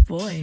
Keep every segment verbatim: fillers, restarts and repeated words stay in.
boy.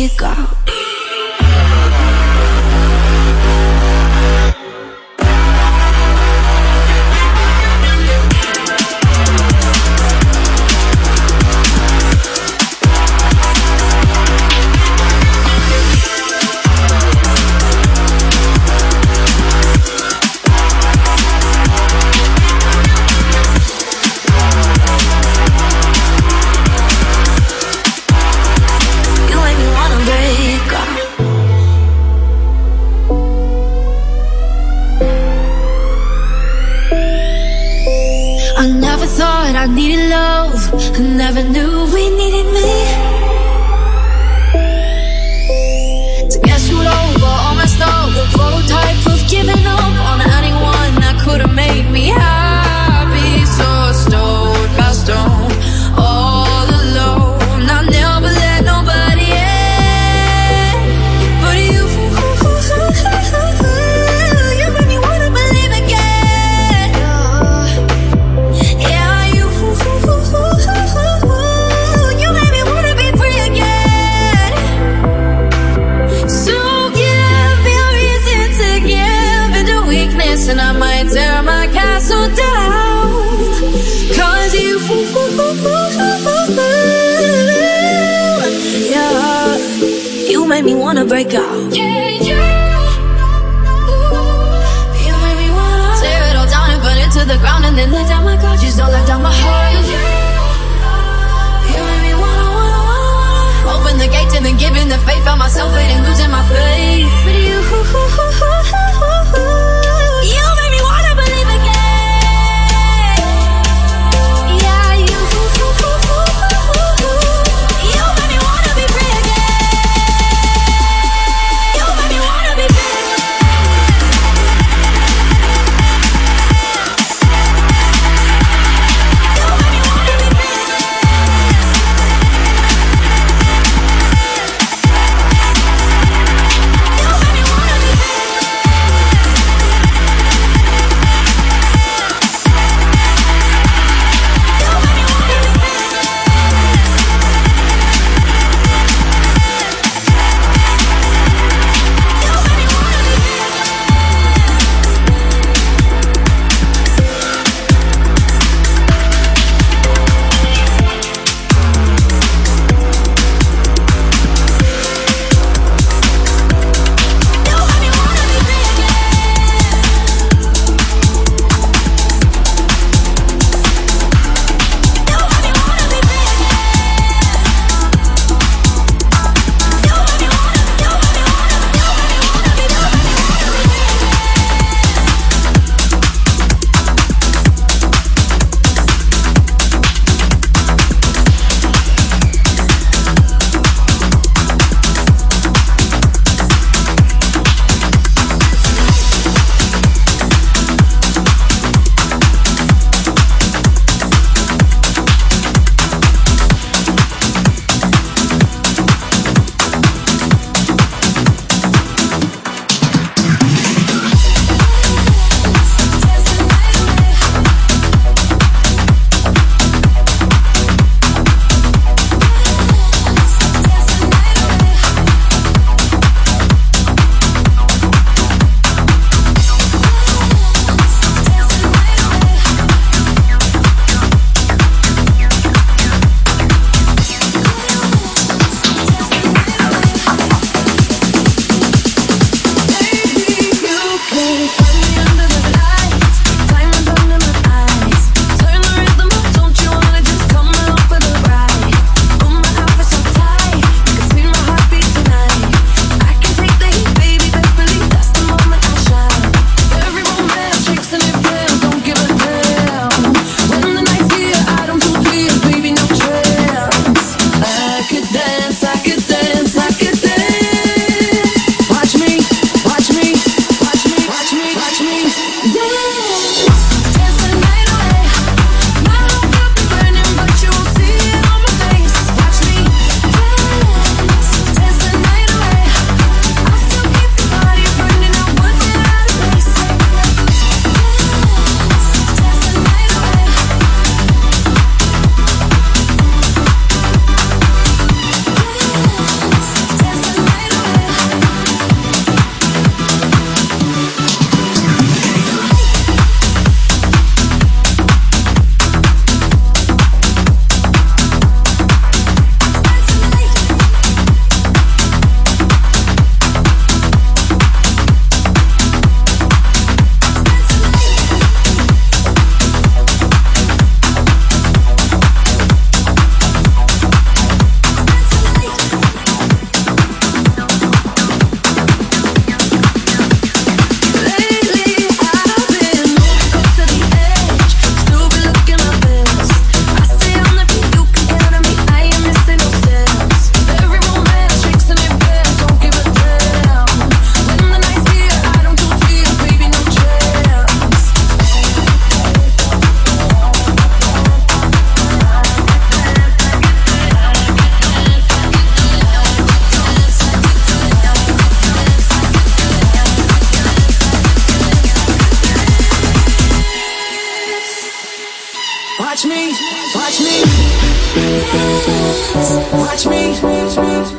break out. I needed love, I never knew we needed me. To get screwed over, all messed up, the prototype of giving up on anyone that could have made me happy. So stone by stone, all alone. I never let nobody in, but you, you made me wanna believe again. Yeah. You made me wanna be free again. So give me a reason to give into weakness, and I might tear my castle down. Cause you, yeah, you made me wanna break out. Yeah, yeah. You made me wanna tear it all down and burn it to the ground, and then let down my guard. Just don't let down my heart. Open the gates and then giving the faith. Found myself waiting, losing my faith. But you, you made me wanna believe again. Yeah, you, you made me wanna be free again. You made me wanna be free again. Watch me dance,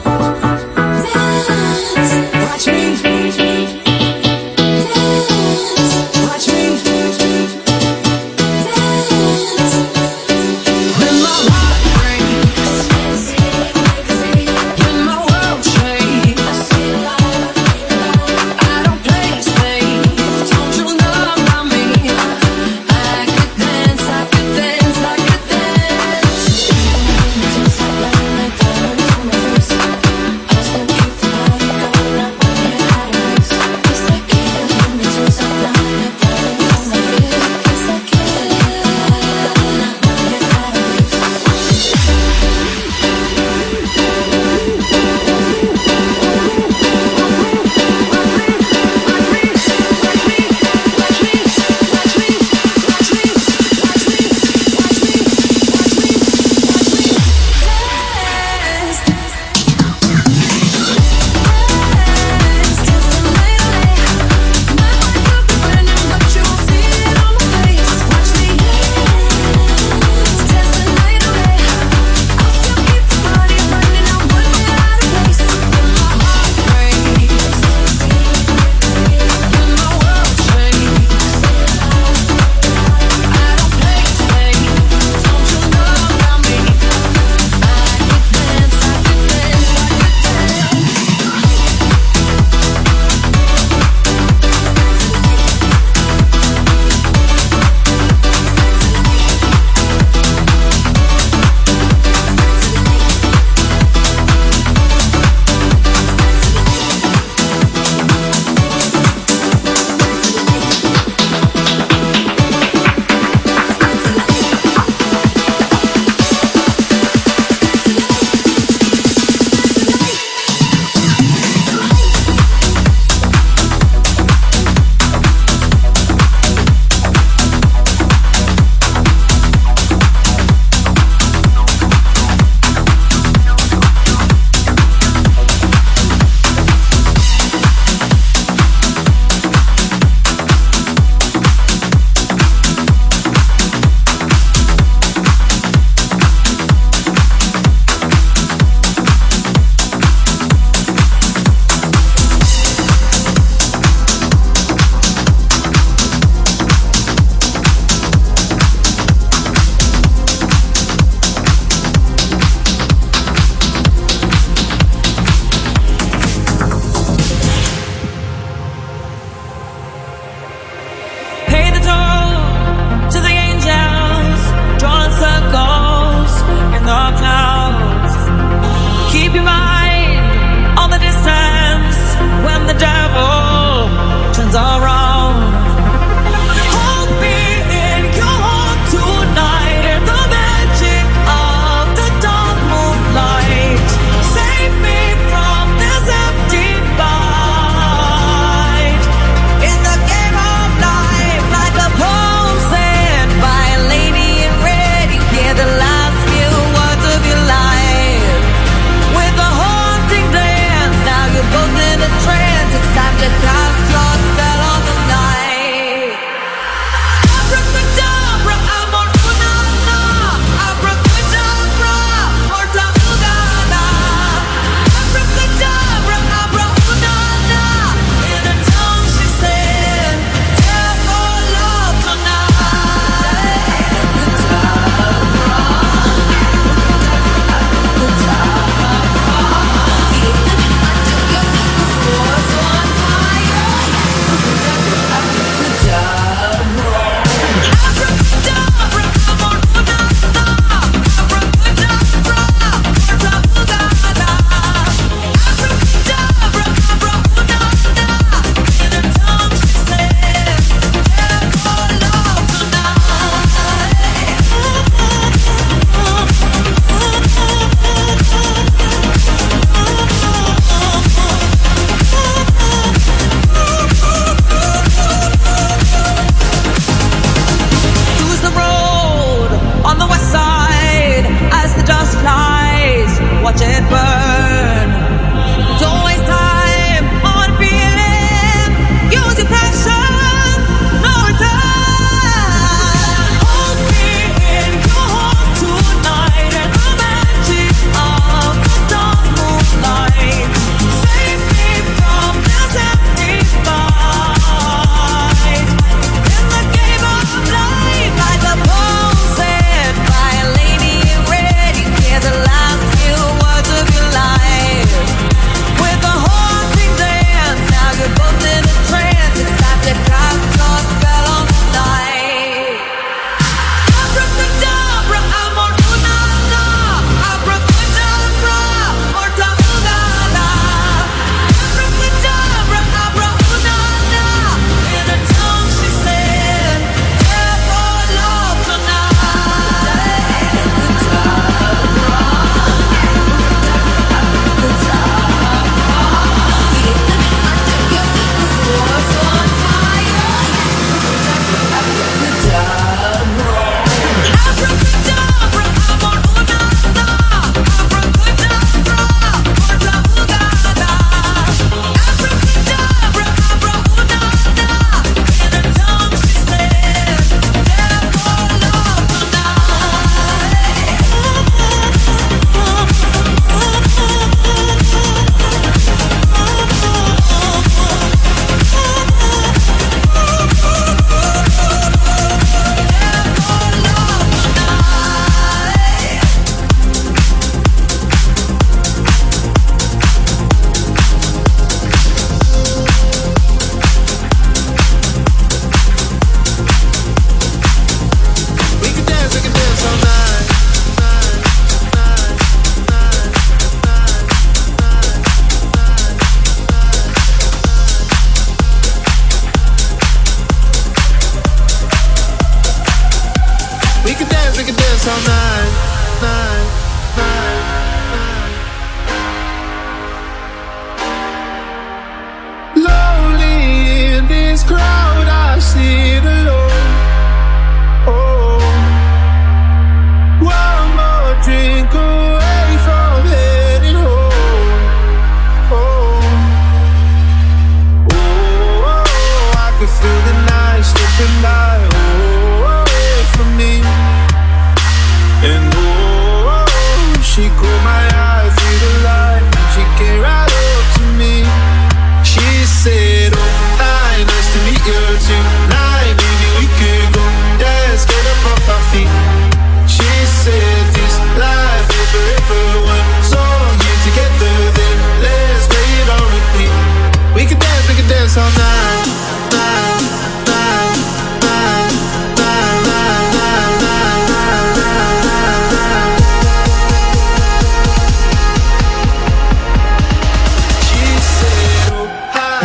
watch me dance, watch me dance. When my heart breaks, when my world shakes, I don't play it safe. Don't you know about me? I could dance, I could dance, I could dance. Just like that, like that.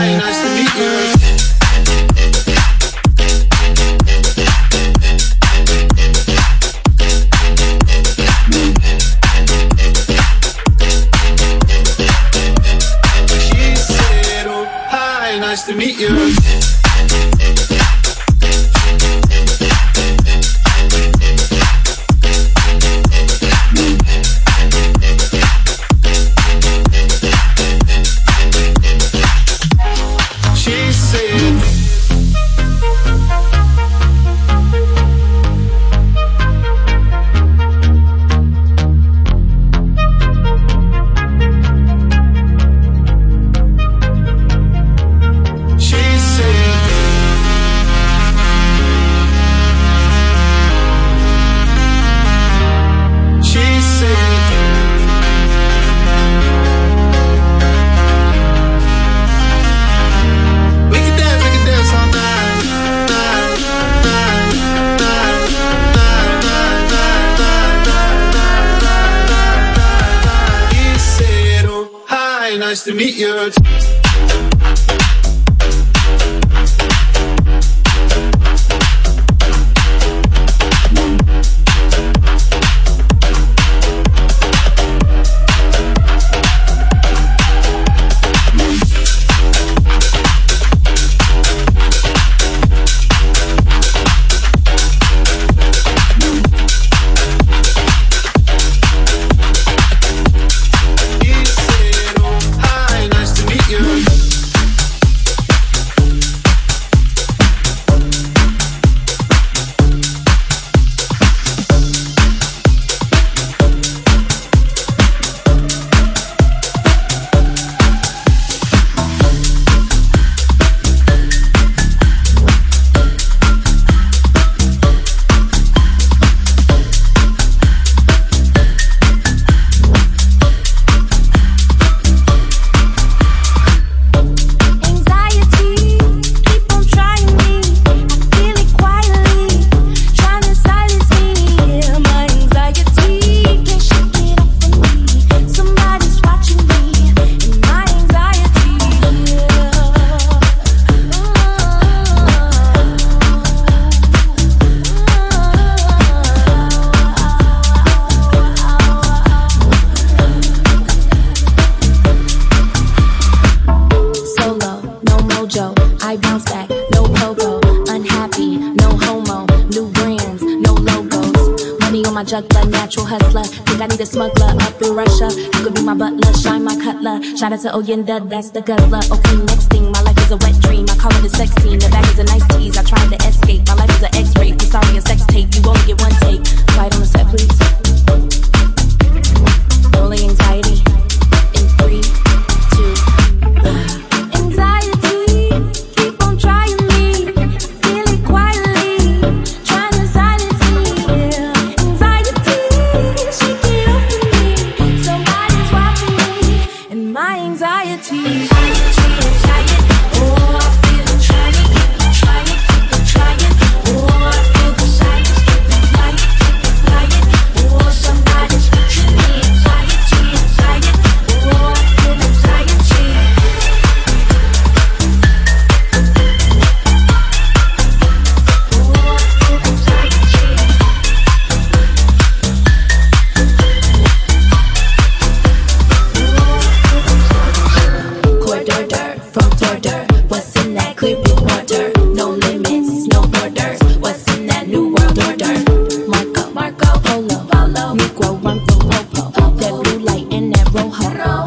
Hi, nice to meet you. Nice to meet you. She said nice to meet you. Shout out to Oyenda, that's the guzzler. Okay, next thing, my life is a wet dream. I call it a sex scene, the back is a nice tease. I tried to escape, my life is an X-ray. I'm sorry, a sex tape, you only get one take. Quiet on the set, please. Rolling anxiety in three, two, one. Anxiety, keep on trying me. Feel it quietly, trying to silence me. Anxiety, shake it off of me. Somebody's watching me. And my anxiety, anxiety, anxiety. Oh, I feel it trying, keep it trying, keep it trying. Oh, I feel the silence, keep it flying, keep it flying. Oh, somebody's watching me. Anxiety, anxiety. Oh, I feel anxiety. Oh, I feel anxiety. Corridor from border, what's in that clear blue water? No limits, no borders. What's in that new world order? Marco, Marco, Polo, Polo, Negro, run for Popo. That blue light in that rojo.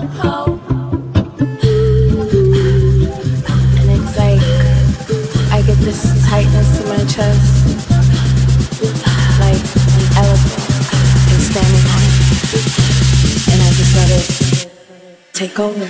And it's like I get this tightness in my chest, like an elephant is standing on it, and I just let it take over.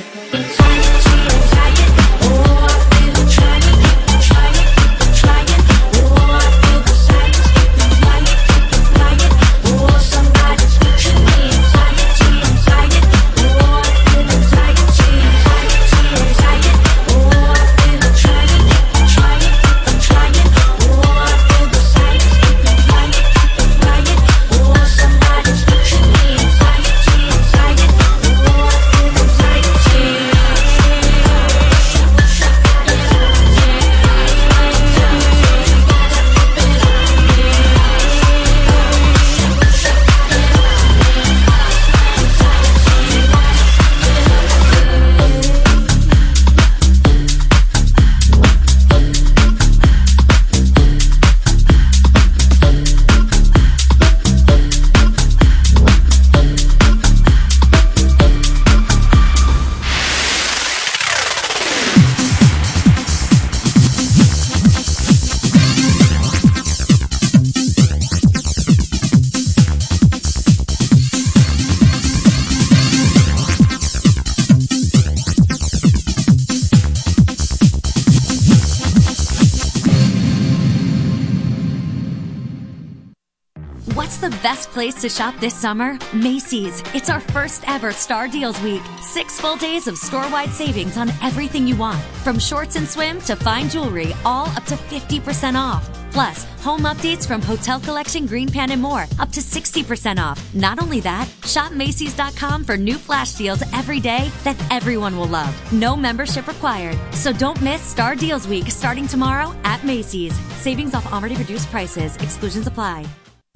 Anxiety. the best place to shop this summer? Macy's. It's our first ever Star Deals Week. Six full days of store-wide savings on everything you want. From shorts and swim to fine jewelry, all up to fifty percent off. Plus, home updates from Hotel Collection, Green Pan, and more, up to sixty percent off. Not only that, shop Macy's dot com for new flash deals every day that everyone will love. No membership required. So don't miss Star Deals Week starting tomorrow at Macy's. Savings off already reduced prices. Exclusions apply.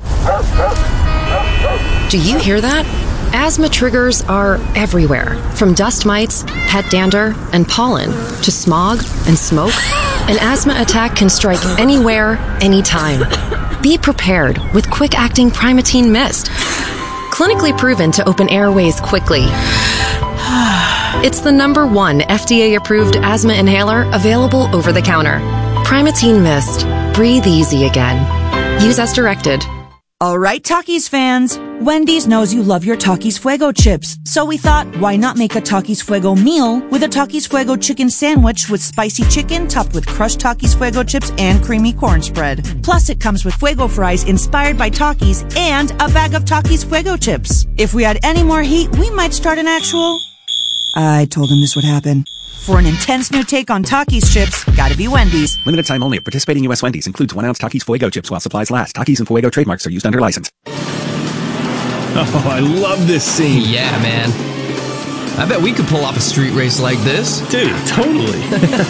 Do you hear that? Asthma triggers are everywhere, from dust mites, pet dander, and pollen, to smog and smoke. An asthma attack can strike anywhere, anytime. Be prepared with quick-acting Primatene Mist. Clinically proven to open airways quickly. It's the number one F D A-approved asthma inhaler available over the counter. Primatene Mist. Breathe easy again. Use as directed. All right, Takis fans. Wendy's knows you love your Takis Fuego chips. So we thought, why not make a Takis Fuego meal with a Takis Fuego chicken sandwich with spicy chicken topped with crushed Takis Fuego chips and creamy corn spread. Plus, it comes with Fuego fries inspired by Takis and a bag of Takis Fuego chips. If we had any more heat, we might start an actual... I told him this would happen. For an intense new take on Takis chips, gotta be Wendy's. Limited time only at participating U S Wendy's. Includes one ounce Takis Fuego chips while supplies last. Takis and Fuego trademarks are used under license. Oh, I love this scene. Yeah, man. I bet we could pull off a street race like this. Dude, totally.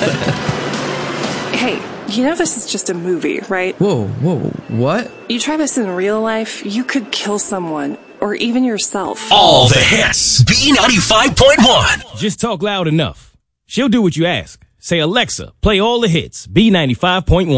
Hey, you know this is just a movie, right? Whoa, whoa, what? You try this in real life, you could kill someone. Or even yourself. All the hits. B ninety-five point one. Just talk loud enough. She'll do what you ask. Say, Alexa, play all the hits. B ninety-five point one.